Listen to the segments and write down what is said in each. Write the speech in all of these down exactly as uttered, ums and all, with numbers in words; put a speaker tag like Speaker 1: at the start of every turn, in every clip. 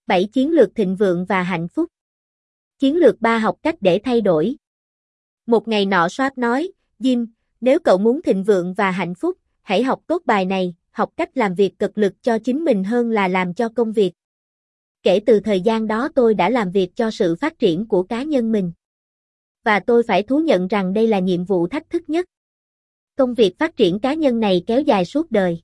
Speaker 1: bảy Chiến lược thịnh vượng và hạnh phúc. Chiến lược ba Học cách để thay đổi. Một ngày nọ Swap nói, Jim, nếu cậu muốn thịnh vượng và hạnh phúc, hãy học tốt bài này, học cách làm việc cực lực cho chính mình hơn là làm cho công việc. Kể từ thời gian đó tôi đã làm việc cho sự phát triển của cá nhân mình. Và tôi phải thú nhận rằng đây là nhiệm vụ thách thức nhất. Công việc phát triển cá nhân này kéo dài suốt đời.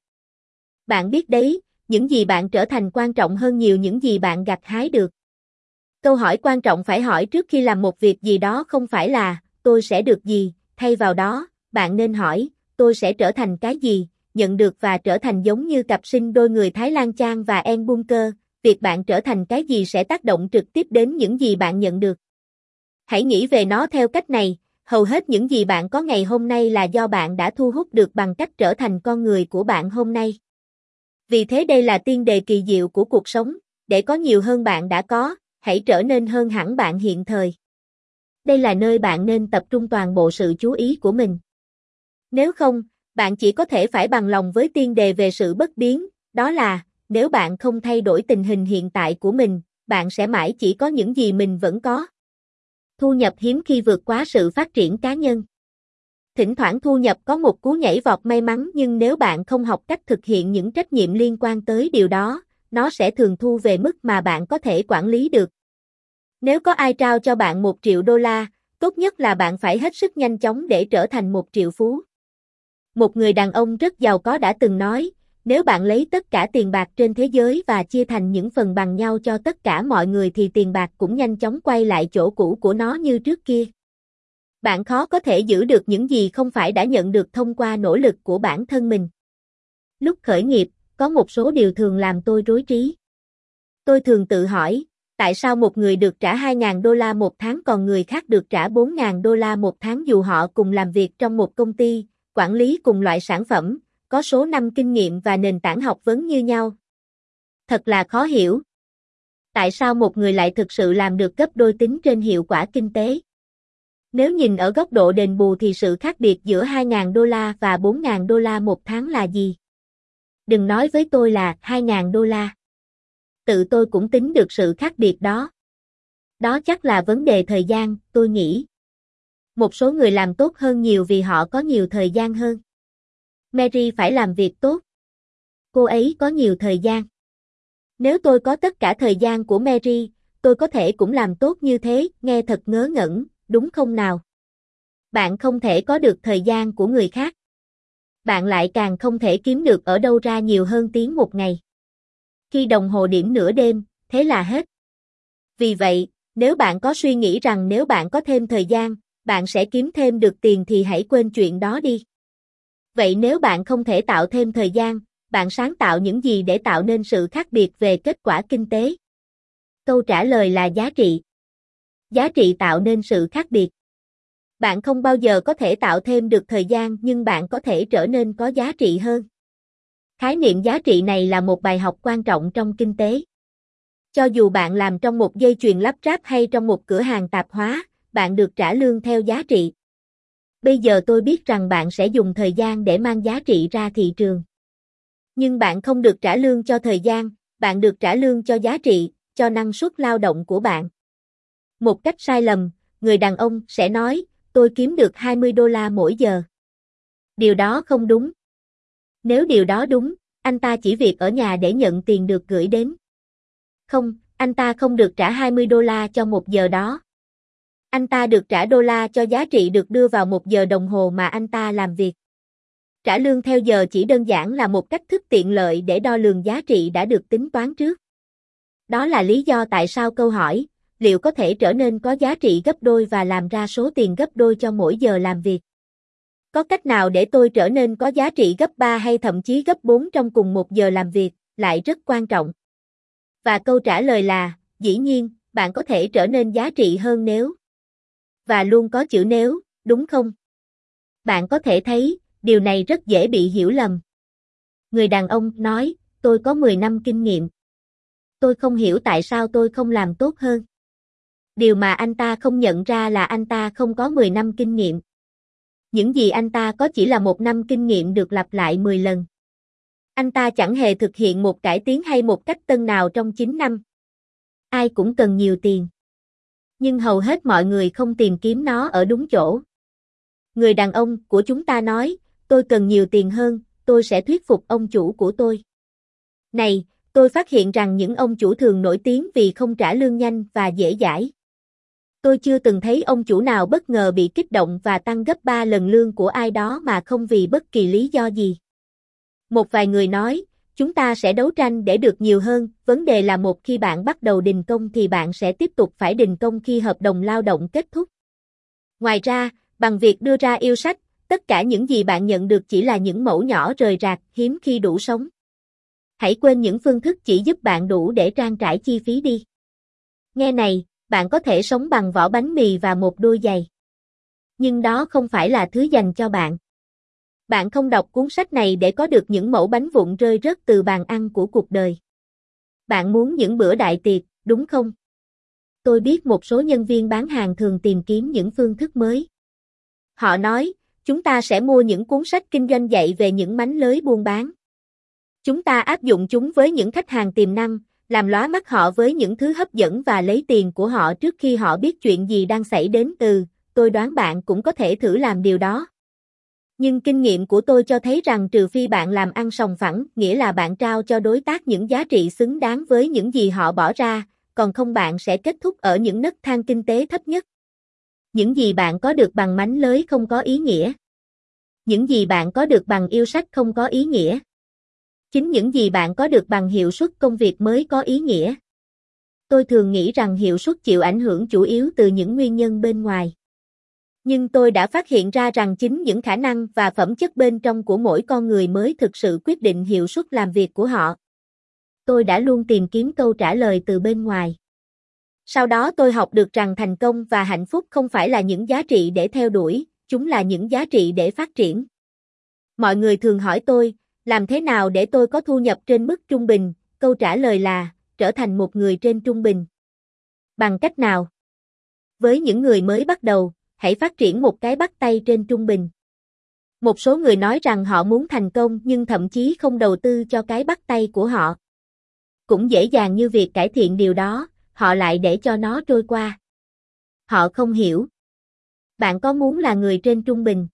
Speaker 1: Bạn biết đấy, những gì bạn trở thành quan trọng hơn nhiều những gì bạn gặt hái được. Câu hỏi quan trọng phải hỏi trước khi làm một việc gì đó không phải là, tôi sẽ được gì, thay vào đó, bạn nên hỏi, tôi sẽ trở thành cái gì, nhận được và trở thành giống như cặp sinh đôi người Thái Lan Chan và En Bunker, việc bạn trở thành cái gì sẽ tác động trực tiếp đến những gì bạn nhận được. Hãy nghĩ về nó theo cách này, hầu hết những gì bạn có ngày hôm nay là do bạn đã thu hút được bằng cách trở thành con người của bạn hôm nay. Vì thế đây là tiên đề kỳ diệu của cuộc sống, để có nhiều hơn bạn đã có, hãy trở nên hơn hẳn bạn hiện thời. Đây là nơi bạn nên tập trung toàn bộ sự chú ý của mình. Nếu không, bạn chỉ có thể phải bằng lòng với tiên đề về sự bất biến, đó là, nếu bạn không thay đổi tình hình hiện tại của mình, bạn sẽ mãi chỉ có những gì mình vẫn có. Thu nhập hiếm khi vượt quá sự phát triển cá nhân. Thỉnh thoảng thu nhập có một cú nhảy vọt may mắn nhưng nếu bạn không học cách thực hiện những trách nhiệm liên quan tới điều đó, nó sẽ thường thu về mức mà bạn có thể quản lý được. Nếu có ai trao cho bạn một triệu đô la, tốt nhất là bạn phải hết sức nhanh chóng để trở thành một triệu phú. Một người đàn ông rất giàu có đã từng nói, nếu bạn lấy tất cả tiền bạc trên thế giới và chia thành những phần bằng nhau cho tất cả mọi người thì tiền bạc cũng nhanh chóng quay lại chỗ cũ của nó như trước kia. Bạn khó có thể giữ được những gì không phải đã nhận được thông qua nỗ lực của bản thân mình. Lúc khởi nghiệp, có một số điều thường làm tôi rối trí. Tôi thường tự hỏi, tại sao một người được trả hai nghìn đô la một tháng còn người khác được trả bốn nghìn đô la một tháng dù họ cùng làm việc trong một công ty, quản lý cùng loại sản phẩm, có số năm kinh nghiệm và nền tảng học vấn như nhau. Thật là khó hiểu. Tại sao một người lại thực sự làm được gấp đôi tính trên hiệu quả kinh tế? Nếu nhìn ở góc độ đền bù thì sự khác biệt giữa hai nghìn đô la và bốn nghìn đô la một tháng là gì? Đừng nói với tôi là hai nghìn đô la. Tự tôi cũng tính được sự khác biệt đó. Đó chắc là vấn đề thời gian, tôi nghĩ. Một số người làm tốt hơn nhiều vì họ có nhiều thời gian hơn. Mary phải làm việc tốt. Cô ấy có nhiều thời gian. Nếu tôi có tất cả thời gian của Mary, tôi có thể cũng làm tốt như thế, nghe thật ngớ ngẩn, đúng không nào? Bạn không thể có được thời gian của người khác. Bạn lại càng không thể kiếm được ở đâu ra nhiều hơn tiếng một ngày. Khi đồng hồ điểm nửa đêm, thế là hết. Vì vậy, nếu bạn có suy nghĩ rằng nếu bạn có thêm thời gian, bạn sẽ kiếm thêm được tiền thì hãy quên chuyện đó đi. Vậy nếu bạn không thể tạo thêm thời gian, bạn sáng tạo những gì để tạo nên sự khác biệt về kết quả kinh tế? Câu trả lời là giá trị. Giá trị tạo nên sự khác biệt. Bạn không bao giờ có thể tạo thêm được thời gian nhưng bạn có thể trở nên có giá trị hơn. Khái niệm giá trị này là một bài học quan trọng trong kinh tế. Cho dù bạn làm trong một dây chuyền lắp ráp hay trong một cửa hàng tạp hóa, bạn được trả lương theo giá trị. Bây giờ tôi biết rằng bạn sẽ dùng thời gian để mang giá trị ra thị trường. Nhưng bạn không được trả lương cho thời gian, bạn được trả lương cho giá trị, cho năng suất lao động của bạn. Một cách sai lầm, người đàn ông sẽ nói, tôi kiếm được hai mươi đô la mỗi giờ. Điều đó không đúng. Nếu điều đó đúng, anh ta chỉ việc ở nhà để nhận tiền được gửi đến. Không, anh ta không được trả hai mươi đô la cho một giờ đó. Anh ta được trả đô la cho giá trị được đưa vào một giờ đồng hồ mà anh ta làm việc. Trả lương theo giờ chỉ đơn giản là một cách thức tiện lợi để đo lường giá trị đã được tính toán trước. Đó là lý do tại sao câu hỏi, liệu có thể trở nên có giá trị gấp đôi và làm ra số tiền gấp đôi cho mỗi giờ làm việc? Có cách nào để tôi trở nên có giá trị gấp ba hay thậm chí gấp bốn trong cùng một giờ làm việc, lại rất quan trọng. Và câu trả lời là, dĩ nhiên, bạn có thể trở nên giá trị hơn nếu. Và luôn có chữ nếu, đúng không? Bạn có thể thấy, điều này rất dễ bị hiểu lầm. Người đàn ông nói, tôi có mười năm kinh nghiệm. Tôi không hiểu tại sao tôi không làm tốt hơn. Điều mà anh ta không nhận ra là anh ta không có mười năm kinh nghiệm. Những gì anh ta có chỉ là một năm kinh nghiệm được lặp lại mười lần. Anh ta chẳng hề thực hiện một cải tiến hay một cách tân nào trong chín năm. Ai cũng cần nhiều tiền. Nhưng hầu hết mọi người không tìm kiếm nó ở đúng chỗ. Người đàn ông của chúng ta nói, tôi cần nhiều tiền hơn, tôi sẽ thuyết phục ông chủ của tôi. Này, tôi phát hiện rằng những ông chủ thường nổi tiếng vì không trả lương nhanh và dễ dãi. Tôi chưa từng thấy ông chủ nào bất ngờ bị kích động và tăng gấp ba lần lương của ai đó mà không vì bất kỳ lý do gì. Một vài người nói, chúng ta sẽ đấu tranh để được nhiều hơn, vấn đề là một khi bạn bắt đầu đình công thì bạn sẽ tiếp tục phải đình công khi hợp đồng lao động kết thúc. Ngoài ra, bằng việc đưa ra yêu sách, tất cả những gì bạn nhận được chỉ là những mẩu nhỏ rời rạc, hiếm khi đủ sống. Hãy quên những phương thức chỉ giúp bạn đủ để trang trải chi phí đi. Nghe này, bạn có thể sống bằng vỏ bánh mì và một đôi giày. Nhưng đó không phải là thứ dành cho bạn. Bạn không đọc cuốn sách này để có được những mẩu bánh vụn rơi rớt từ bàn ăn của cuộc đời. Bạn muốn những bữa đại tiệc, đúng không? Tôi biết một số nhân viên bán hàng thường tìm kiếm những phương thức mới. Họ nói, chúng ta sẽ mua những cuốn sách kinh doanh dạy về những mánh lới buôn bán. Chúng ta áp dụng chúng với những khách hàng tiềm năng, làm lóa mắt họ với những thứ hấp dẫn và lấy tiền của họ trước khi họ biết chuyện gì đang xảy đến. Ừ, tôi đoán bạn cũng có thể thử làm điều đó. Nhưng kinh nghiệm của tôi cho thấy rằng trừ phi bạn làm ăn sòng phẳng, nghĩa là bạn trao cho đối tác những giá trị xứng đáng với những gì họ bỏ ra, còn không bạn sẽ kết thúc ở những nấc thang kinh tế thấp nhất. Những gì bạn có được bằng mánh lới không có ý nghĩa. Những gì bạn có được bằng yêu sách không có ý nghĩa. Chính những gì bạn có được bằng hiệu suất công việc mới có ý nghĩa. Tôi thường nghĩ rằng hiệu suất chịu ảnh hưởng chủ yếu từ những nguyên nhân bên ngoài. Nhưng tôi đã phát hiện ra rằng chính những khả năng và phẩm chất bên trong của mỗi con người mới thực sự quyết định hiệu suất làm việc của họ. Tôi đã luôn tìm kiếm câu trả lời từ bên ngoài. Sau đó tôi học được rằng thành công và hạnh phúc không phải là những giá trị để theo đuổi, chúng là những giá trị để phát triển. Mọi người thường hỏi tôi, làm thế nào để tôi có thu nhập trên mức trung bình? Câu trả lời là, trở thành một người trên trung bình. Bằng cách nào? Với những người mới bắt đầu, hãy phát triển một cái bắt tay trên trung bình. Một số người nói rằng họ muốn thành công nhưng thậm chí không đầu tư cho cái bắt tay của họ. Cũng dễ dàng như việc cải thiện điều đó, họ lại để cho nó trôi qua. Họ không hiểu. Bạn có muốn là người trên trung bình?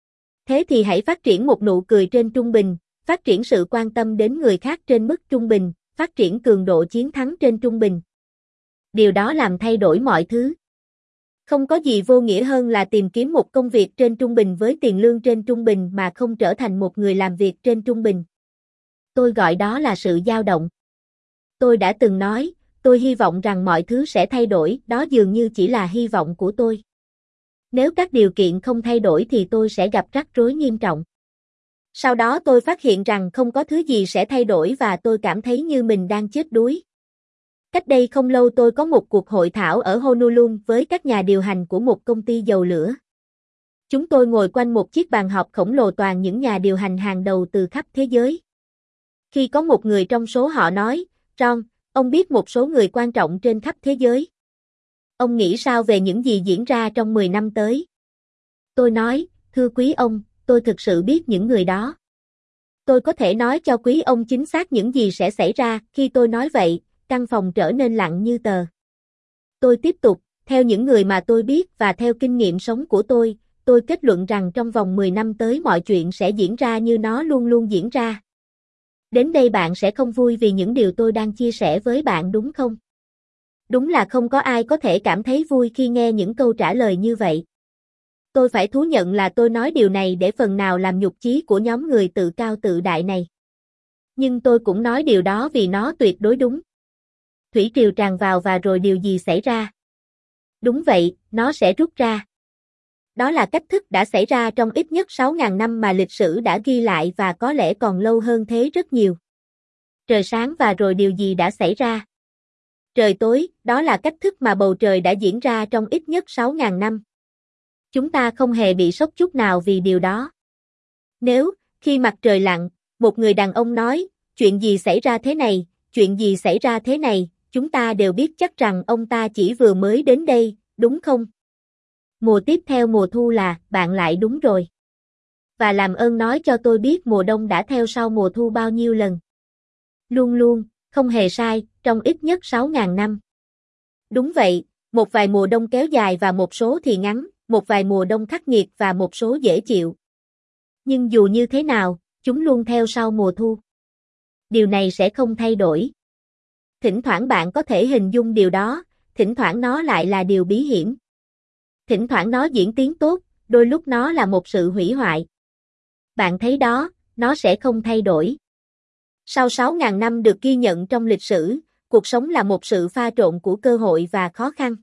Speaker 1: Thế thì hãy phát triển một nụ cười trên trung bình, phát triển sự quan tâm đến người khác trên mức trung bình, phát triển cường độ chiến thắng trên trung bình. Điều đó làm thay đổi mọi thứ. Không có gì vô nghĩa hơn là tìm kiếm một công việc trên trung bình với tiền lương trên trung bình mà không trở thành một người làm việc trên trung bình. Tôi gọi đó là sự dao động. Tôi đã từng nói, tôi hy vọng rằng mọi thứ sẽ thay đổi, đó dường như chỉ là hy vọng của tôi. Nếu các điều kiện không thay đổi thì tôi sẽ gặp rắc rối nghiêm trọng. Sau đó tôi phát hiện rằng không có thứ gì sẽ thay đổi và tôi cảm thấy như mình đang chết đuối. Cách đây không lâu tôi có một cuộc hội thảo ở Honolulu với các nhà điều hành của một công ty dầu lửa. Chúng tôi ngồi quanh một chiếc bàn họp khổng lồ toàn những nhà điều hành hàng đầu từ khắp thế giới. Khi có một người trong số họ nói, Ron, ông biết một số người quan trọng trên khắp thế giới. Ông nghĩ sao về những gì diễn ra trong mười năm tới? Tôi nói, thưa quý ông, tôi thực sự biết những người đó. Tôi có thể nói cho quý ông chính xác những gì sẽ xảy ra. Khi tôi nói vậy, căn phòng trở nên lặng như tờ. Tôi tiếp tục, theo những người mà tôi biết và theo kinh nghiệm sống của tôi, tôi kết luận rằng trong vòng mười năm tới mọi chuyện sẽ diễn ra như nó luôn luôn diễn ra. Đến đây bạn sẽ không vui vì những điều tôi đang chia sẻ với bạn đúng không? Đúng là không có ai có thể cảm thấy vui khi nghe những câu trả lời như vậy. Tôi phải thú nhận là tôi nói điều này để phần nào làm nhục chí của nhóm người tự cao tự đại này. Nhưng tôi cũng nói điều đó vì nó tuyệt đối đúng. Thủy triều tràn vào và rồi điều gì xảy ra? Đúng vậy, nó sẽ rút ra. Đó là cách thức đã xảy ra trong ít nhất sáu nghìn năm mà lịch sử đã ghi lại và có lẽ còn lâu hơn thế rất nhiều. Trời sáng và rồi điều gì đã xảy ra? Trời tối, đó là cách thức mà bầu trời đã diễn ra trong ít nhất sáu nghìn năm. Chúng ta không hề bị sốc chút nào vì điều đó. Nếu, khi mặt trời lặn, một người đàn ông nói, chuyện gì xảy ra thế này, chuyện gì xảy ra thế này, chúng ta đều biết chắc rằng ông ta chỉ vừa mới đến đây, đúng không? Mùa tiếp theo mùa thu là, bạn lại đúng rồi. Và làm ơn nói cho tôi biết mùa đông đã theo sau mùa thu bao nhiêu lần. Luôn luôn, không hề sai, trong ít nhất sáu nghìn năm. Đúng vậy, một vài mùa đông kéo dài và một số thì ngắn, một vài mùa đông khắc nghiệt và một số dễ chịu. Nhưng dù như thế nào, chúng luôn theo sau mùa thu. Điều này sẽ không thay đổi. Thỉnh thoảng bạn có thể hình dung điều đó, thỉnh thoảng nó lại là điều bí hiểm. Thỉnh thoảng nó diễn tiến tốt, đôi lúc nó là một sự hủy hoại. Bạn thấy đó, nó sẽ không thay đổi. Sau sáu nghìn năm được ghi nhận trong lịch sử, cuộc sống là một sự pha trộn của cơ hội và khó khăn.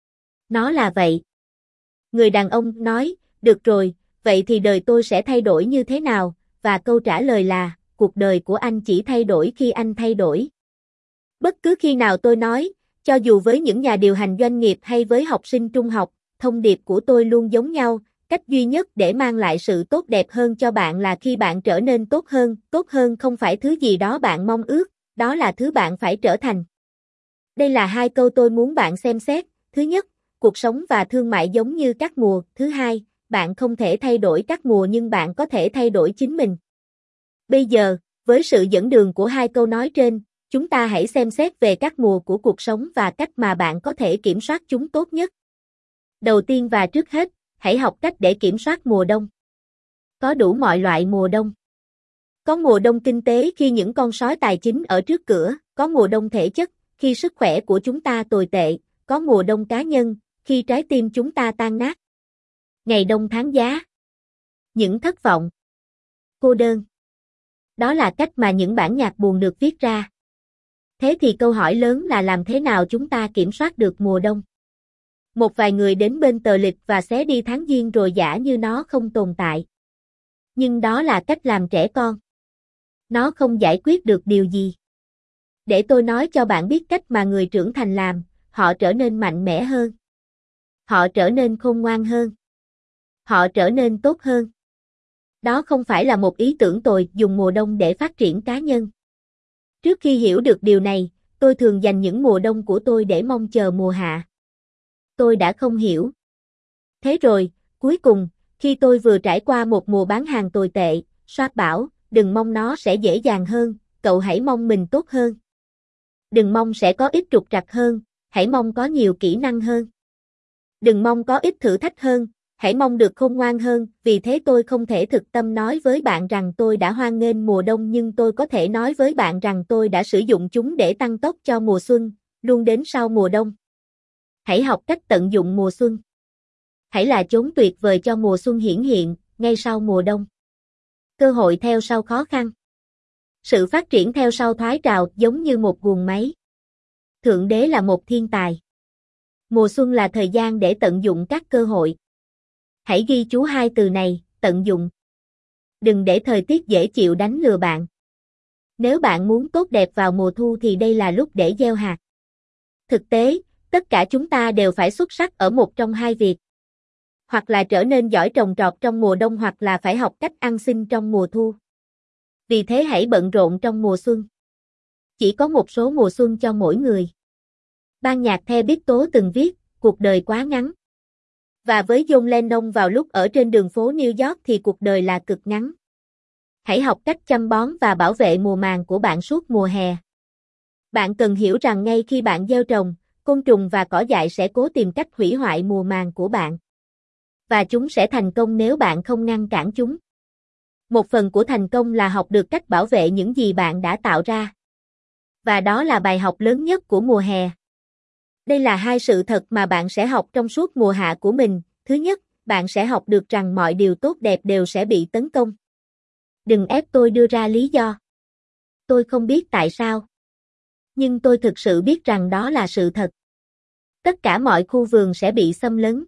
Speaker 1: Nó là vậy. Người đàn ông nói, được rồi, vậy thì đời tôi sẽ thay đổi như thế nào? Và câu trả lời là, cuộc đời của anh chỉ thay đổi khi anh thay đổi. Bất cứ khi nào tôi nói, cho dù với những nhà điều hành doanh nghiệp hay với học sinh trung học, thông điệp của tôi luôn giống nhau, cách duy nhất để mang lại sự tốt đẹp hơn cho bạn là khi bạn trở nên tốt hơn, tốt hơn không phải thứ gì đó bạn mong ước, đó là thứ bạn phải trở thành. Đây là hai câu tôi muốn bạn xem xét. Thứ nhất, cuộc sống và thương mại giống như các mùa. Thứ hai, bạn không thể thay đổi các mùa nhưng bạn có thể thay đổi chính mình. Bây giờ, với sự dẫn đường của hai câu nói trên, chúng ta hãy xem xét về các mùa của cuộc sống và cách mà bạn có thể kiểm soát chúng tốt nhất. Đầu tiên và trước hết, hãy học cách để kiểm soát mùa đông. Có đủ mọi loại mùa đông. Có mùa đông kinh tế khi những con sói tài chính ở trước cửa, có mùa đông thể chất, khi sức khỏe của chúng ta tồi tệ, có mùa đông cá nhân, khi trái tim chúng ta tan nát. Ngày đông tháng giá. Những thất vọng. Cô đơn. Đó là cách mà những bản nhạc buồn được viết ra. Thế thì câu hỏi lớn là làm thế nào chúng ta kiểm soát được mùa đông? Một vài người đến bên tờ lịch và xé đi tháng giêng rồi giả như nó không tồn tại. Nhưng đó là cách làm trẻ con. Nó không giải quyết được điều gì. Để tôi nói cho bạn biết cách mà người trưởng thành làm, họ trở nên mạnh mẽ hơn. Họ trở nên khôn ngoan hơn. Họ trở nên tốt hơn. Đó không phải là một ý tưởng tồi dùng mùa đông để phát triển cá nhân. Trước khi hiểu được điều này, tôi thường dành những mùa đông của tôi để mong chờ mùa hạ. Tôi đã không hiểu. Thế rồi, cuối cùng, khi tôi vừa trải qua một mùa bán hàng tồi tệ, Sharp bảo, đừng mong nó sẽ dễ dàng hơn, cậu hãy mong mình tốt hơn. Đừng mong sẽ có ít trục trặc hơn, hãy mong có nhiều kỹ năng hơn. Đừng mong có ít thử thách hơn, hãy mong được khôn ngoan hơn, vì thế tôi không thể thực tâm nói với bạn rằng tôi đã hoan nghênh mùa đông nhưng tôi có thể nói với bạn rằng tôi đã sử dụng chúng để tăng tốc cho mùa xuân, luôn đến sau mùa đông. Hãy học cách tận dụng mùa xuân. Hãy là chốn tuyệt vời cho mùa xuân hiển hiện, ngay sau mùa đông. Cơ hội theo sau khó khăn. Sự phát triển theo sau thoái trào giống như một guồng máy. Thượng đế là một thiên tài. Mùa xuân là thời gian để tận dụng các cơ hội. Hãy ghi chú hai từ này, tận dụng. Đừng để thời tiết dễ chịu đánh lừa bạn. Nếu bạn muốn tốt đẹp vào mùa thu thì đây là lúc để gieo hạt. Thực tế, tất cả chúng ta đều phải xuất sắc ở một trong hai việc. Hoặc là trở nên giỏi trồng trọt trong mùa đông hoặc là phải học cách ăn xin trong mùa thu. Vì thế hãy bận rộn trong mùa xuân. Chỉ có một số mùa xuân cho mỗi người. Ban nhạc The Beatles từng viết, cuộc đời quá ngắn. Và với John Lennon vào lúc ở trên đường phố New York thì cuộc đời là cực ngắn. Hãy học cách chăm bón và bảo vệ mùa màng của bạn suốt mùa hè. Bạn cần hiểu rằng ngay khi bạn gieo trồng, côn trùng và cỏ dại sẽ cố tìm cách hủy hoại mùa màng của bạn. Và chúng sẽ thành công nếu bạn không ngăn cản chúng. Một phần của thành công là học được cách bảo vệ những gì bạn đã tạo ra. Và đó là bài học lớn nhất của mùa hè. Đây là hai sự thật mà bạn sẽ học trong suốt mùa hạ của mình. Thứ nhất, bạn sẽ học được rằng mọi điều tốt đẹp đều sẽ bị tấn công. Đừng ép tôi đưa ra lý do. Tôi không biết tại sao. Nhưng tôi thực sự biết rằng đó là sự thật. Tất cả mọi khu vườn sẽ bị xâm lấn.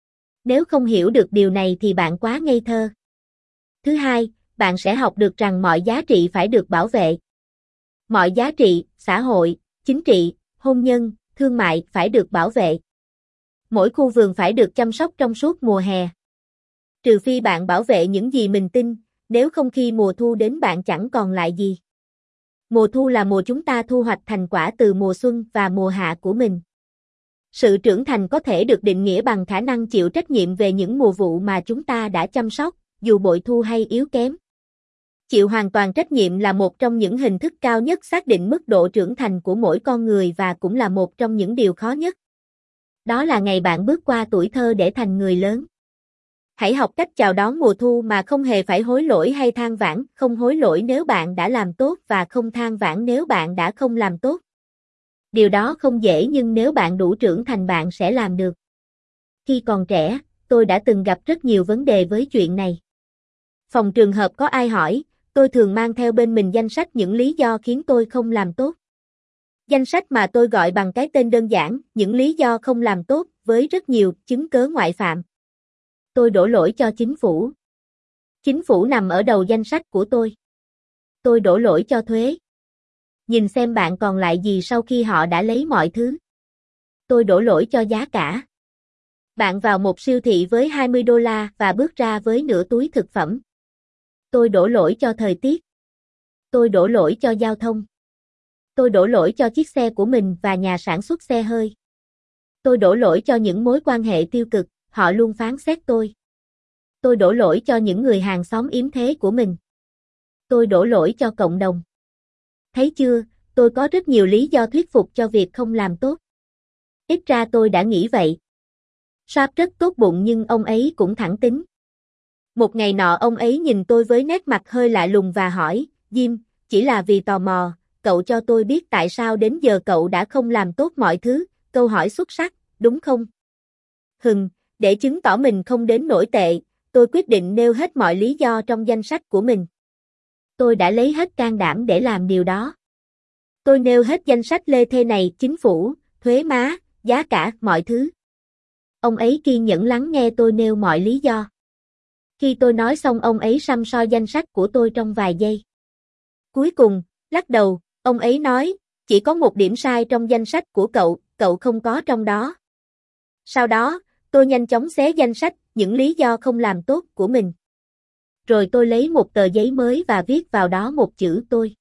Speaker 1: Nếu không hiểu được điều này thì bạn quá ngây thơ. Thứ hai, bạn sẽ học được rằng mọi giá trị phải được bảo vệ. Mọi giá trị, xã hội, chính trị, hôn nhân, thương mại phải được bảo vệ. Mỗi khu vườn phải được chăm sóc trong suốt mùa hè. Trừ phi bạn bảo vệ những gì mình tin, nếu không khi mùa thu đến bạn chẳng còn lại gì. Mùa thu là mùa chúng ta thu hoạch thành quả từ mùa xuân và mùa hạ của mình. Sự trưởng thành có thể được định nghĩa bằng khả năng chịu trách nhiệm về những mùa vụ mà chúng ta đã chăm sóc, dù bội thu hay yếu kém. Chịu hoàn toàn trách nhiệm là một trong những hình thức cao nhất xác định mức độ trưởng thành của mỗi con người và cũng là một trong những điều khó nhất. Đó là ngày bạn bước qua tuổi thơ để thành người lớn. Hãy học cách chào đón mùa thu mà không hề phải hối lỗi hay than vãn, không hối lỗi nếu bạn đã làm tốt và không than vãn nếu bạn đã không làm tốt. Điều đó không dễ nhưng nếu bạn đủ trưởng thành bạn sẽ làm được. Khi còn trẻ, tôi đã từng gặp rất nhiều vấn đề với chuyện này. Phòng trường hợp có ai hỏi, tôi thường mang theo bên mình danh sách những lý do khiến tôi không làm tốt. Danh sách mà tôi gọi bằng cái tên đơn giản, những lý do không làm tốt, với rất nhiều chứng cớ ngoại phạm. Tôi đổ lỗi cho chính phủ. Chính phủ nằm ở đầu danh sách của tôi. Tôi đổ lỗi cho thuế. Nhìn xem bạn còn lại gì sau khi họ đã lấy mọi thứ. Tôi đổ lỗi cho giá cả. Bạn vào một siêu thị với hai mươi đô la và bước ra với nửa túi thực phẩm. Tôi đổ lỗi cho thời tiết. Tôi đổ lỗi cho giao thông. Tôi đổ lỗi cho chiếc xe của mình và nhà sản xuất xe hơi. Tôi đổ lỗi cho những mối quan hệ tiêu cực, họ luôn phán xét tôi. Tôi đổ lỗi cho những người hàng xóm yếm thế của mình. Tôi đổ lỗi cho cộng đồng. Thấy chưa, tôi có rất nhiều lý do thuyết phục cho việc không làm tốt. Ít ra tôi đã nghĩ vậy. Sharp rất tốt bụng nhưng ông ấy cũng thẳng tính. Một ngày nọ ông ấy nhìn tôi với nét mặt hơi lạ lùng và hỏi, Jim, chỉ là vì tò mò, cậu cho tôi biết tại sao đến giờ cậu đã không làm tốt mọi thứ, câu hỏi xuất sắc, đúng không? Hừm, để chứng tỏ mình không đến nỗi tệ, tôi quyết định nêu hết mọi lý do trong danh sách của mình. Tôi đã lấy hết can đảm để làm điều đó. Tôi nêu hết danh sách lê thê này, chính phủ, thuế má, giá cả, mọi thứ. Ông ấy kiên nhẫn lắng nghe tôi nêu mọi lý do. Khi tôi nói xong ông ấy săm soi danh sách của tôi trong vài giây. Cuối cùng, lắc đầu, ông ấy nói, chỉ có một điểm sai trong danh sách của cậu, cậu không có trong đó. Sau đó, tôi nhanh chóng xé danh sách, những lý do không làm tốt của mình. Rồi tôi lấy một tờ giấy mới và viết vào đó một chữ tôi.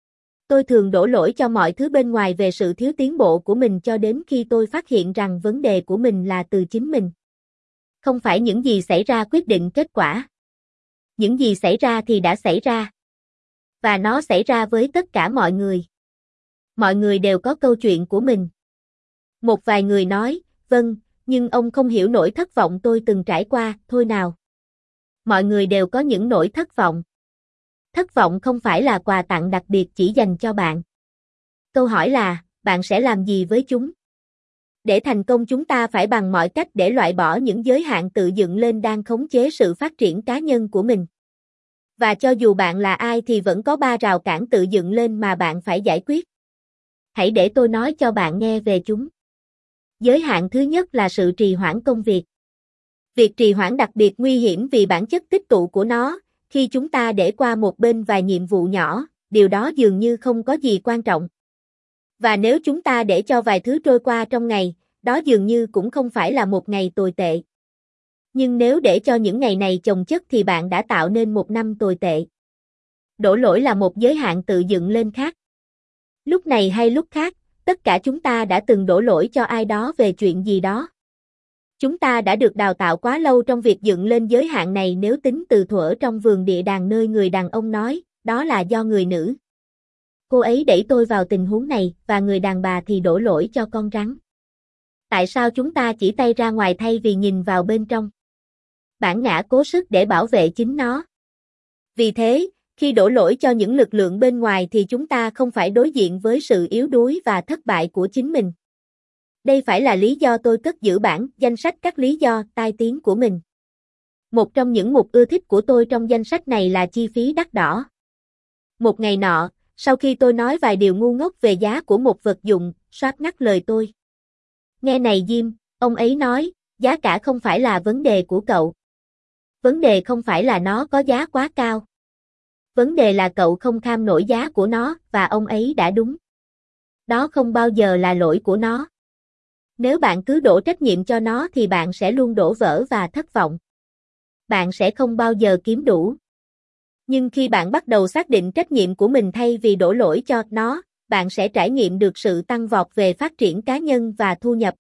Speaker 1: Tôi thường đổ lỗi cho mọi thứ bên ngoài về sự thiếu tiến bộ của mình cho đến khi tôi phát hiện rằng vấn đề của mình là từ chính mình. Không phải những gì xảy ra quyết định kết quả. Những gì xảy ra thì đã xảy ra. Và nó xảy ra với tất cả mọi người. Mọi người đều có câu chuyện của mình. Một vài người nói, vâng, nhưng ông không hiểu nỗi thất vọng tôi từng trải qua, thôi nào. Mọi người đều có những nỗi thất vọng. Thất vọng không phải là quà tặng đặc biệt chỉ dành cho bạn. Câu hỏi là, bạn sẽ làm gì với chúng? Để thành công chúng ta phải bằng mọi cách để loại bỏ những giới hạn tự dựng lên đang khống chế sự phát triển cá nhân của mình. Và cho dù bạn là ai thì vẫn có ba rào cản tự dựng lên mà bạn phải giải quyết. Hãy để tôi nói cho bạn nghe về chúng. Giới hạn thứ nhất là sự trì hoãn công việc. Việc trì hoãn đặc biệt nguy hiểm vì bản chất tích tụ của nó, khi chúng ta để qua một bên vài nhiệm vụ nhỏ, điều đó dường như không có gì quan trọng. Và nếu chúng ta để cho vài thứ trôi qua trong ngày, đó dường như cũng không phải là một ngày tồi tệ. Nhưng nếu để cho những ngày này chồng chất thì bạn đã tạo nên một năm tồi tệ. Đổ lỗi là một giới hạn tự dựng lên khác. Lúc này hay lúc khác, tất cả chúng ta đã từng đổ lỗi cho ai đó về chuyện gì đó. Chúng ta đã được đào tạo quá lâu trong việc dựng lên giới hạn này nếu tính từ thuở trong vườn địa đàng nơi người đàn ông nói, đó là do người nữ. Cô ấy đẩy tôi vào tình huống này và người đàn bà thì đổ lỗi cho con rắn. Tại sao chúng ta chỉ tay ra ngoài thay vì nhìn vào bên trong? Bản ngã cố sức để bảo vệ chính nó. Vì thế, khi đổ lỗi cho những lực lượng bên ngoài thì chúng ta không phải đối diện với sự yếu đuối và thất bại của chính mình. Đây phải là lý do tôi cất giữ bản danh sách các lý do tai tiếng của mình. Một trong những mục ưa thích của tôi trong danh sách này là chi phí đắt đỏ. Một ngày nọ, sau khi tôi nói vài điều ngu ngốc về giá của một vật dụng, Sharp ngắt lời tôi. Nghe này Jim, ông ấy nói, giá cả không phải là vấn đề của cậu. Vấn đề không phải là nó có giá quá cao. Vấn đề là cậu không kham nổi giá của nó và ông ấy đã đúng. Đó không bao giờ là lỗi của nó. Nếu bạn cứ đổ trách nhiệm cho nó thì bạn sẽ luôn đổ vỡ và thất vọng. Bạn sẽ không bao giờ kiếm đủ. Nhưng khi bạn bắt đầu xác định trách nhiệm của mình thay vì đổ lỗi cho nó, bạn sẽ trải nghiệm được sự tăng vọt về phát triển cá nhân và thu nhập.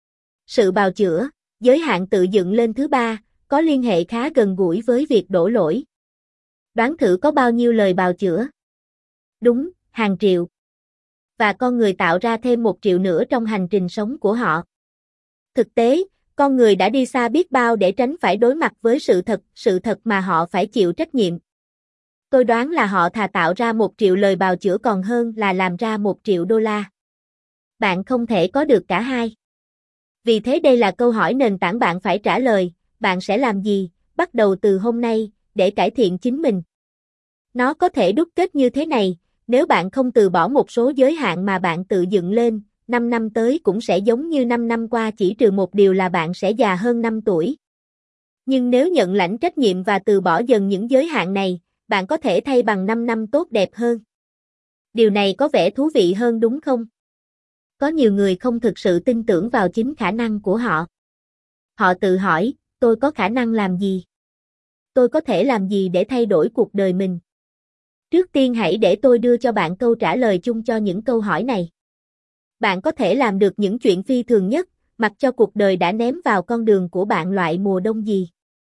Speaker 1: Sự bào chữa, giới hạn tự dựng lên thứ ba, có liên hệ khá gần gũi với việc đổ lỗi. Đoán thử có bao nhiêu lời bào chữa? Đúng, hàng triệu. Và con người tạo ra thêm một triệu nữa trong hành trình sống của họ. Thực tế, con người đã đi xa biết bao để tránh phải đối mặt với sự thật, sự thật mà họ phải chịu trách nhiệm. Tôi đoán là họ thà tạo ra một triệu lời bào chữa còn hơn là làm ra một triệu đô la. Bạn không thể có được cả hai. Vì thế đây là câu hỏi nền tảng bạn phải trả lời, bạn sẽ làm gì, bắt đầu từ hôm nay, để cải thiện chính mình. Nó có thể đúc kết như thế này, nếu bạn không từ bỏ một số giới hạn mà bạn tự dựng lên, năm năm tới cũng sẽ giống như năm năm qua, chỉ trừ một điều là bạn sẽ già hơn năm tuổi. Nhưng nếu nhận lãnh trách nhiệm và từ bỏ dần những giới hạn này, bạn có thể thay bằng năm năm tốt đẹp hơn. Điều này có vẻ thú vị hơn đúng không? Có nhiều người không thực sự tin tưởng vào chính khả năng của họ. Họ tự hỏi, tôi có khả năng làm gì? Tôi có thể làm gì để thay đổi cuộc đời mình? Trước tiên hãy để tôi đưa cho bạn câu trả lời chung cho những câu hỏi này. Bạn có thể làm được những chuyện phi thường nhất, mặc cho cuộc đời đã ném vào con đường của bạn loại mùa đông gì.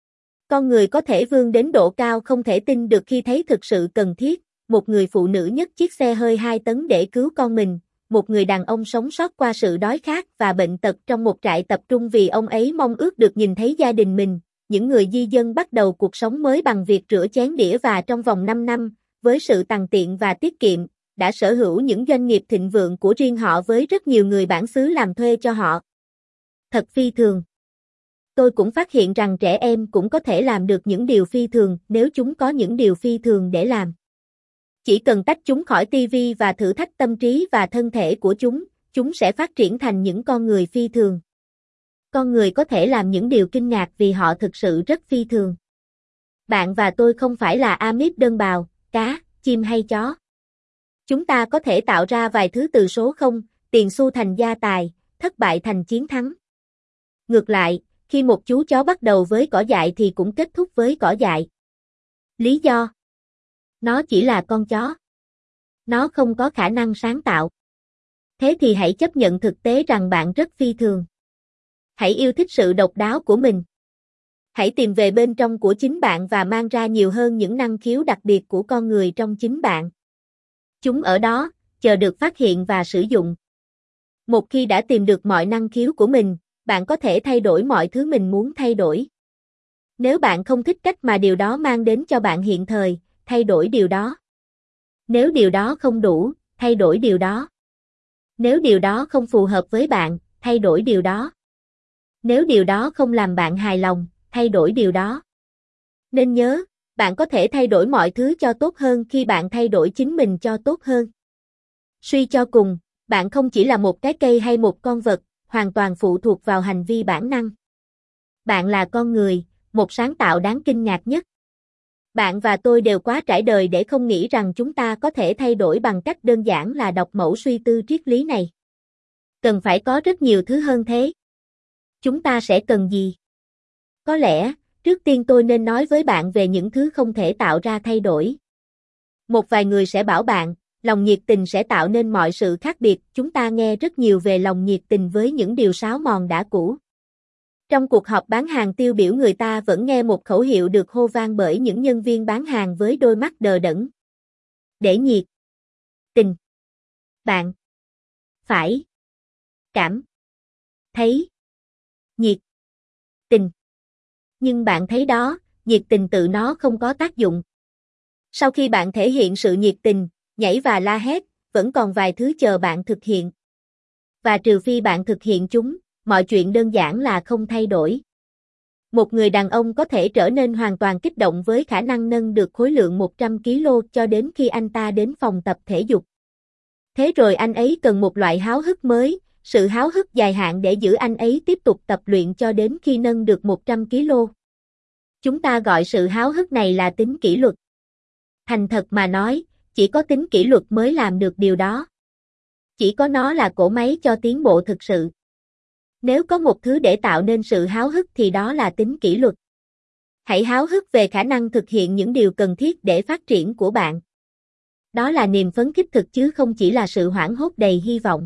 Speaker 1: Con người có thể vươn đến độ cao không thể tin được khi thấy thực sự cần thiết, một người phụ nữ nhấc chiếc xe hơi hai tấn để cứu con mình, một người đàn ông sống sót qua sự đói khát và bệnh tật trong một trại tập trung vì ông ấy mong ước được nhìn thấy gia đình mình, những người di dân bắt đầu cuộc sống mới bằng việc rửa chén đĩa và trong vòng năm năm, với sự tằn tiện và tiết kiệm, đã sở hữu những doanh nghiệp thịnh vượng của riêng họ với rất nhiều người bản xứ làm thuê cho họ. Thật phi thường. Tôi cũng phát hiện rằng trẻ em cũng có thể làm được những điều phi thường nếu chúng có những điều phi thường để làm. Chỉ cần tách chúng khỏi tivi và thử thách tâm trí và thân thể của chúng, chúng sẽ phát triển thành những con người phi thường. Con người có thể làm những điều kinh ngạc vì họ thực sự rất phi thường. Bạn và tôi không phải là amoeba đơn bào, cá, chim hay chó. Chúng ta có thể tạo ra vài thứ từ số không, tiền xu thành gia tài, thất bại thành chiến thắng. Ngược lại, khi một chú chó bắt đầu với cỏ dại thì cũng kết thúc với cỏ dại. Lý do? Nó chỉ là con chó. Nó không có khả năng sáng tạo. Thế thì hãy chấp nhận thực tế rằng bạn rất phi thường. Hãy yêu thích sự độc đáo của mình. Hãy tìm về bên trong của chính bạn và mang ra nhiều hơn những năng khiếu đặc biệt của con người trong chính bạn. Chúng ở đó, chờ được phát hiện và sử dụng. Một khi đã tìm được mọi năng khiếu của mình, bạn có thể thay đổi mọi thứ mình muốn thay đổi. Nếu bạn không thích cách mà điều đó mang đến cho bạn hiện thời, thay đổi điều đó. Nếu điều đó không đủ, thay đổi điều đó. Nếu điều đó không phù hợp với bạn, thay đổi điều đó. Nếu điều đó không làm bạn hài lòng, thay đổi điều đó. Nên nhớ, bạn có thể thay đổi mọi thứ cho tốt hơn khi bạn thay đổi chính mình cho tốt hơn. Suy cho cùng, bạn không chỉ là một cái cây hay một con vật, hoàn toàn phụ thuộc vào hành vi bản năng. Bạn là con người, một sáng tạo đáng kinh ngạc nhất. Bạn và tôi đều quá trải đời để không nghĩ rằng chúng ta có thể thay đổi bằng cách đơn giản là đọc mẫu suy tư triết lý này. Cần phải có rất nhiều thứ hơn thế. Chúng ta sẽ cần gì? Có lẽ, trước tiên tôi nên nói với bạn về những thứ không thể tạo ra thay đổi. Một vài người sẽ bảo bạn, lòng nhiệt tình sẽ tạo nên mọi sự khác biệt. Chúng ta nghe rất nhiều về lòng nhiệt tình với những điều sáo mòn đã cũ. Trong cuộc họp bán hàng tiêu biểu, người ta vẫn nghe một khẩu hiệu được hô vang bởi những nhân viên bán hàng với đôi mắt đờ đẫn. Để nhiệt tình, bạn phải cảm thấy nhiệt tình. Nhưng bạn thấy đó, nhiệt tình tự nó không có tác dụng. Sau khi bạn thể hiện sự nhiệt tình, nhảy và la hét, vẫn còn vài thứ chờ bạn thực hiện. Và trừ phi bạn thực hiện chúng, mọi chuyện đơn giản là không thay đổi. Một người đàn ông có thể trở nên hoàn toàn kích động với khả năng nâng được khối lượng một trăm ki lô cho đến khi anh ta đến phòng tập thể dục. Thế rồi anh ấy cần một loại háo hức mới, sự háo hức dài hạn để giữ anh ấy tiếp tục tập luyện cho đến khi nâng được một trăm ki lô. Chúng ta gọi sự háo hức này là tính kỷ luật. Thành thật mà nói, chỉ có tính kỷ luật mới làm được điều đó. Chỉ có nó là cỗ máy cho tiến bộ thực sự. Nếu có một thứ để tạo nên sự háo hức thì đó là tính kỷ luật. Hãy háo hức về khả năng thực hiện những điều cần thiết để phát triển của bạn. Đó là niềm phấn khích thực chứ không chỉ là sự hoảng hốt đầy hy vọng.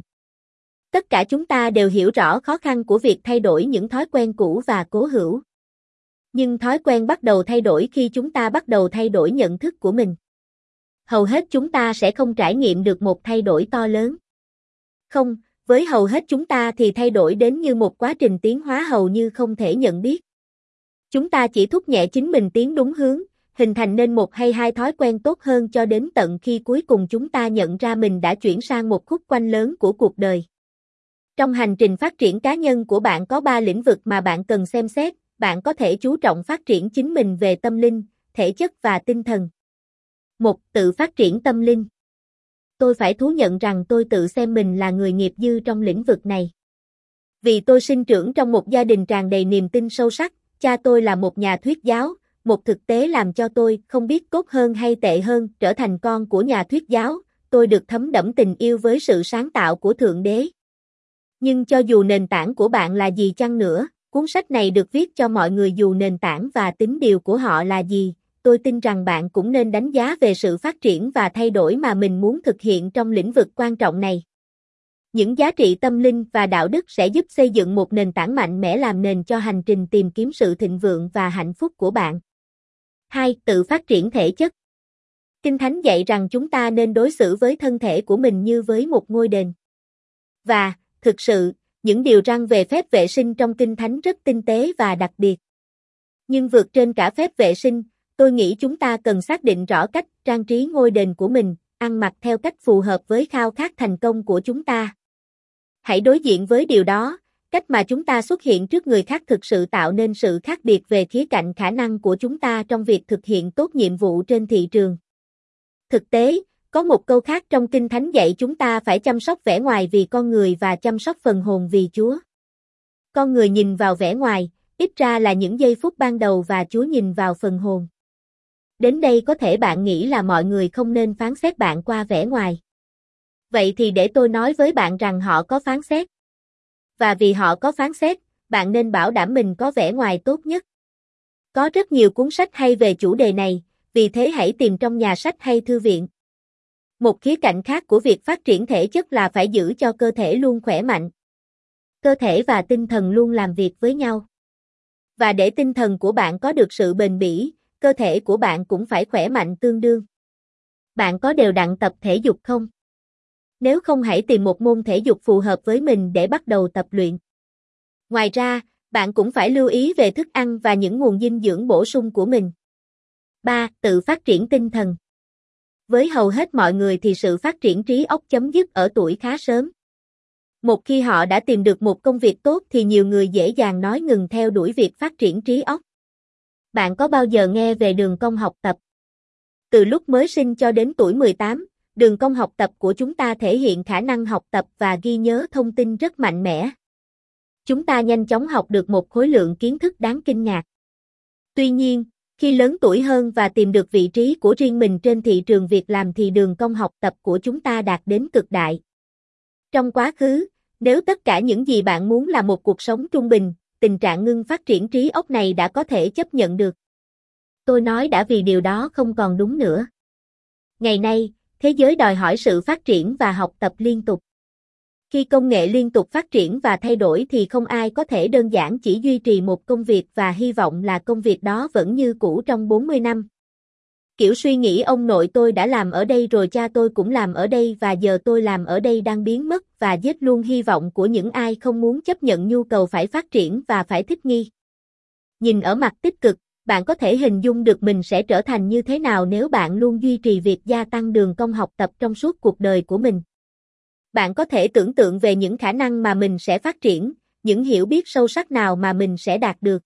Speaker 1: Tất cả chúng ta đều hiểu rõ khó khăn của việc thay đổi những thói quen cũ và cố hữu. Nhưng thói quen bắt đầu thay đổi khi chúng ta bắt đầu thay đổi nhận thức của mình. Hầu hết chúng ta sẽ không trải nghiệm được một thay đổi to lớn. Không, Với hầu hết chúng ta thì thay đổi đến như một quá trình tiến hóa hầu như không thể nhận biết. Chúng ta chỉ thúc nhẹ chính mình tiến đúng hướng, hình thành nên một hay hai thói quen tốt hơn cho đến tận khi cuối cùng chúng ta nhận ra mình đã chuyển sang một khúc quanh lớn của cuộc đời. Trong hành trình phát triển cá nhân của bạn có ba lĩnh vực mà bạn cần xem xét, bạn có thể chú trọng phát triển chính mình về tâm linh, thể chất và tinh thần. một. Tự phát triển tâm linh. Tôi phải thú nhận rằng tôi tự xem mình là người nghiệp dư trong lĩnh vực này. Vì tôi sinh trưởng trong một gia đình tràn đầy niềm tin sâu sắc, cha tôi là một nhà thuyết giáo, một thực tế làm cho tôi không biết tốt hơn hay tệ hơn trở thành con của nhà thuyết giáo, tôi được thấm đẫm tình yêu với sự sáng tạo của Thượng Đế. Nhưng cho dù nền tảng của bạn là gì chăng nữa, cuốn sách này được viết cho mọi người dù nền tảng và tín điều của họ là gì, tôi tin rằng bạn cũng nên đánh giá về sự phát triển và thay đổi mà mình muốn thực hiện trong lĩnh vực quan trọng này. Những giá trị tâm linh và đạo đức sẽ giúp xây dựng một nền tảng mạnh mẽ làm nền cho hành trình tìm kiếm sự thịnh vượng và hạnh phúc của bạn. hai. Tự phát triển thể chất. Kinh Thánh dạy rằng chúng ta nên đối xử với thân thể của mình như với một ngôi đền. Và, thực sự, những điều răn về phép vệ sinh trong Kinh Thánh rất tinh tế và đặc biệt. Nhưng vượt trên cả phép vệ sinh, tôi nghĩ chúng ta cần xác định rõ cách trang trí ngôi đền của mình, ăn mặc theo cách phù hợp với khao khát thành công của chúng ta. Hãy đối diện với điều đó, cách mà chúng ta xuất hiện trước người khác thực sự tạo nên sự khác biệt về khía cạnh khả năng của chúng ta trong việc thực hiện tốt nhiệm vụ trên thị trường. Thực tế, có một câu khác trong Kinh Thánh dạy chúng ta phải chăm sóc vẻ ngoài vì con người và chăm sóc phần hồn vì Chúa. Con người nhìn vào vẻ ngoài, ít ra là những giây phút ban đầu và Chúa nhìn vào phần hồn. Đến đây có thể bạn nghĩ là mọi người không nên phán xét bạn qua vẻ ngoài. Vậy thì để tôi nói với bạn rằng họ có phán xét. Và vì họ có phán xét, bạn nên bảo đảm mình có vẻ ngoài tốt nhất. Có rất nhiều cuốn sách hay về chủ đề này, vì thế hãy tìm trong nhà sách hay thư viện. Một khía cạnh khác của việc phát triển thể chất là phải giữ cho cơ thể luôn khỏe mạnh. Cơ thể và tinh thần luôn làm việc với nhau. Và để tinh thần của bạn có được sự bền bỉ, cơ thể của bạn cũng phải khỏe mạnh tương đương. Bạn có đều đặn tập thể dục không? Nếu không hãy tìm một môn thể dục phù hợp với mình để bắt đầu tập luyện. Ngoài ra, bạn cũng phải lưu ý về thức ăn và những nguồn dinh dưỡng bổ sung của mình. ba. Tự phát triển tinh thần. Với hầu hết mọi người thì sự phát triển trí óc chấm dứt ở tuổi khá sớm. Một khi họ đã tìm được một công việc tốt thì nhiều người dễ dàng nói ngừng theo đuổi việc phát triển trí óc. Bạn có bao giờ nghe về đường cong học tập? Từ lúc mới sinh cho đến tuổi mười tám, đường cong học tập của chúng ta thể hiện khả năng học tập và ghi nhớ thông tin rất mạnh mẽ. Chúng ta nhanh chóng học được một khối lượng kiến thức đáng kinh ngạc. Tuy nhiên, khi lớn tuổi hơn và tìm được vị trí của riêng mình trên thị trường việc làm thì đường cong học tập của chúng ta đạt đến cực đại. Trong quá khứ, nếu tất cả những gì bạn muốn là một cuộc sống trung bình, tình trạng ngưng phát triển trí óc này đã có thể chấp nhận được. Tôi nói đã vì điều đó không còn đúng nữa. Ngày nay, thế giới đòi hỏi sự phát triển và học tập liên tục. Khi công nghệ liên tục phát triển và thay đổi thì không ai có thể đơn giản chỉ duy trì một công việc và hy vọng là công việc đó vẫn như cũ trong bốn mươi năm. Kiểu suy nghĩ ông nội tôi đã làm ở đây rồi cha tôi cũng làm ở đây và giờ tôi làm ở đây đang biến mất và giết luôn hy vọng của những ai không muốn chấp nhận nhu cầu phải phát triển và phải thích nghi. Nhìn ở mặt tích cực, bạn có thể hình dung được mình sẽ trở thành như thế nào nếu bạn luôn duy trì việc gia tăng đường cong học tập trong suốt cuộc đời của mình. Bạn có thể tưởng tượng về những khả năng mà mình sẽ phát triển, những hiểu biết sâu sắc nào mà mình sẽ đạt được.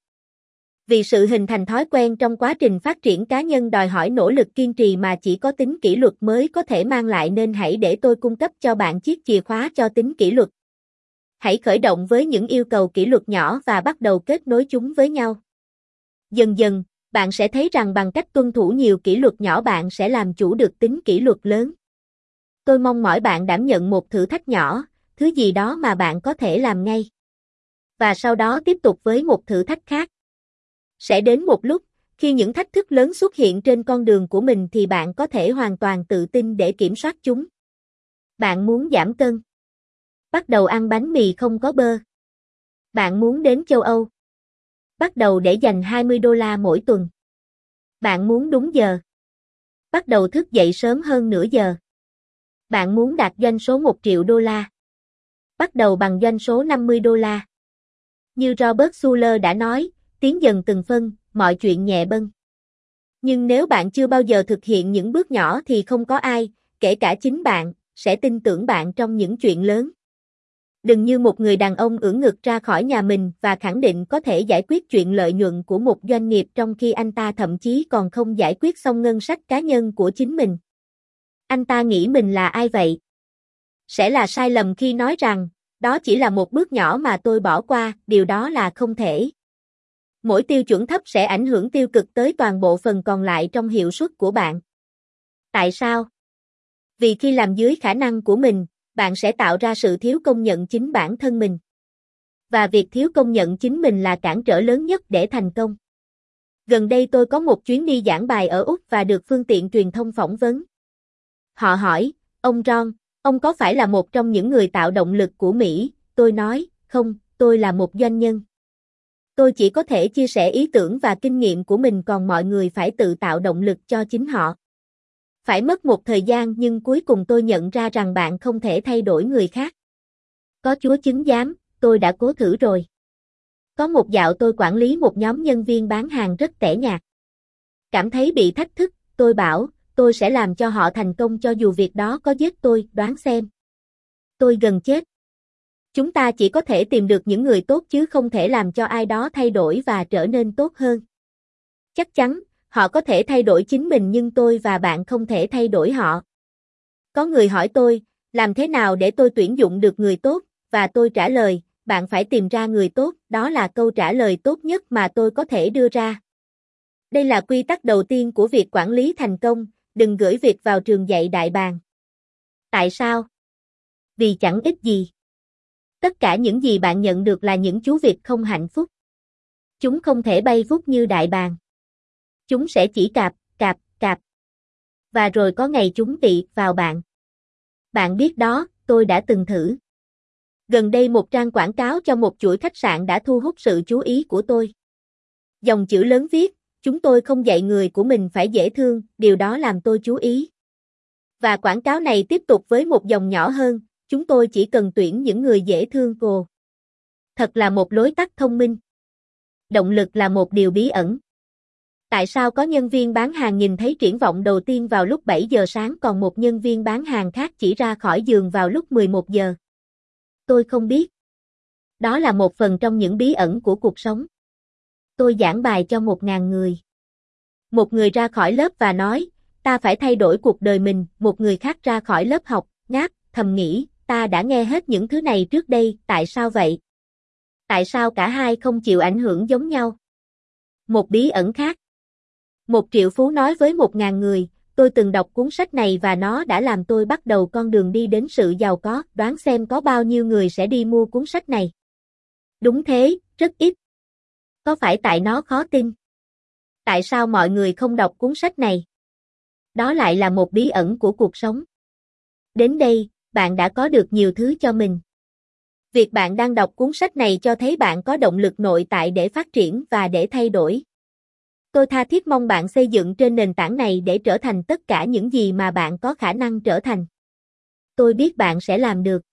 Speaker 1: Vì sự hình thành thói quen trong quá trình phát triển cá nhân đòi hỏi nỗ lực kiên trì mà chỉ có tính kỷ luật mới có thể mang lại nên hãy để tôi cung cấp cho bạn chiếc chìa khóa cho tính kỷ luật. Hãy khởi động với những yêu cầu kỷ luật nhỏ và bắt đầu kết nối chúng với nhau. Dần dần, bạn sẽ thấy rằng bằng cách tuân thủ nhiều kỷ luật nhỏ bạn sẽ làm chủ được tính kỷ luật lớn. Tôi mong mỏi bạn đảm nhận một thử thách nhỏ, thứ gì đó mà bạn có thể làm ngay. Và sau đó tiếp tục với một thử thách khác. Sẽ đến một lúc, khi những thách thức lớn xuất hiện trên con đường của mình thì bạn có thể hoàn toàn tự tin để kiểm soát chúng. Bạn muốn giảm cân. Bắt đầu ăn bánh mì không có bơ. Bạn muốn đến châu Âu. Bắt đầu để dành hai mươi đô la mỗi tuần. Bạn muốn đúng giờ. Bắt đầu thức dậy sớm hơn nửa giờ. Bạn muốn đạt doanh số một triệu đô la. bắt đầu bằng doanh số năm mươi đô la. Như Robert Schuller đã nói, tiến dần từng phân, mọi chuyện nhẹ bâng. Nhưng nếu bạn chưa bao giờ thực hiện những bước nhỏ thì không có ai, kể cả chính bạn, sẽ tin tưởng bạn trong những chuyện lớn. Đừng như một người đàn ông ưỡn ngực ra khỏi nhà mình và khẳng định có thể giải quyết chuyện lợi nhuận của một doanh nghiệp trong khi anh ta thậm chí còn không giải quyết xong ngân sách cá nhân của chính mình. Anh ta nghĩ mình là ai vậy? Sẽ là sai lầm khi nói rằng, đó chỉ là một bước nhỏ mà tôi bỏ qua, điều đó là không thể. Mỗi tiêu chuẩn thấp sẽ ảnh hưởng tiêu cực tới toàn bộ phần còn lại trong hiệu suất của bạn. Tại sao? Vì khi làm dưới khả năng của mình, bạn sẽ tạo ra sự thiếu công nhận chính bản thân mình. Và việc thiếu công nhận chính mình là cản trở lớn nhất để thành công. Gần đây tôi có một chuyến đi giảng bài ở Úc và được phương tiện truyền thông phỏng vấn. Họ hỏi, ông Ron, ông có phải là một trong những người tạo động lực của Mỹ? Tôi nói, không, tôi là một doanh nhân. Tôi chỉ có thể chia sẻ ý tưởng và kinh nghiệm của mình, còn mọi người phải tự tạo động lực cho chính họ. Phải mất một thời gian, nhưng cuối cùng tôi nhận ra rằng bạn không thể thay đổi người khác. Có Chúa chứng giám, tôi đã cố thử rồi. Có một dạo tôi quản lý một nhóm nhân viên bán hàng rất tẻ nhạt. Cảm thấy bị thách thức, tôi bảo, tôi sẽ làm cho họ thành công cho dù việc đó có giết tôi, đoán xem. Tôi gần chết. Chúng ta chỉ có thể tìm được những người tốt chứ không thể làm cho ai đó thay đổi và trở nên tốt hơn. Chắc chắn, họ có thể thay đổi chính mình nhưng tôi và bạn không thể thay đổi họ. Có người hỏi tôi, làm thế nào để tôi tuyển dụng được người tốt, và tôi trả lời, bạn phải tìm ra người tốt, đó là câu trả lời tốt nhất mà tôi có thể đưa ra. Đây là quy tắc đầu tiên của việc quản lý thành công, đừng gửi việc vào trường dạy đại bàng. Tại sao? Vì chẳng ích gì. Tất cả những gì bạn nhận được là những chú vịt không hạnh phúc. Chúng không thể bay vút như đại bàng. Chúng sẽ chỉ cạp, cạp, cạp. Và rồi có ngày chúng tị vào bạn. Bạn biết đó, tôi đã từng thử. Gần đây một trang quảng cáo cho một chuỗi khách sạn đã thu hút sự chú ý của tôi. Dòng chữ lớn viết, chúng tôi không dạy người của mình phải dễ thương, điều đó làm tôi chú ý. Và quảng cáo này tiếp tục với một dòng nhỏ hơn, chúng tôi chỉ cần tuyển những người dễ thương cô. Thật là một lối tắt thông minh. Động lực là một điều bí ẩn. Tại sao có nhân viên bán hàng nhìn thấy triển vọng đầu tiên vào lúc bảy giờ sáng còn một nhân viên bán hàng khác chỉ ra khỏi giường vào lúc mười một giờ? Tôi không biết. Đó là một phần trong những bí ẩn của cuộc sống. Tôi giảng bài cho một ngàn người. Một người ra khỏi lớp và nói, ta phải thay đổi cuộc đời mình, một người khác ra khỏi lớp học, ngáp, thầm nghĩ, ta đã nghe hết những thứ này trước đây, tại sao vậy? Tại sao cả hai không chịu ảnh hưởng giống nhau? Một bí ẩn khác. Một triệu phú nói với một ngàn người, tôi từng đọc cuốn sách này và nó đã làm tôi bắt đầu con đường đi đến sự giàu có, đoán xem có bao nhiêu người sẽ đi mua cuốn sách này. Đúng thế, rất ít. Có phải tại nó khó tin? Tại sao mọi người không đọc cuốn sách này? Đó lại là một bí ẩn của cuộc sống. Đến đây, bạn đã có được nhiều thứ cho mình. Việc bạn đang đọc cuốn sách này cho thấy bạn có động lực nội tại để phát triển và để thay đổi. Tôi tha thiết mong bạn xây dựng trên nền tảng này để trở thành tất cả những gì mà bạn có khả năng trở thành. Tôi biết bạn sẽ làm được.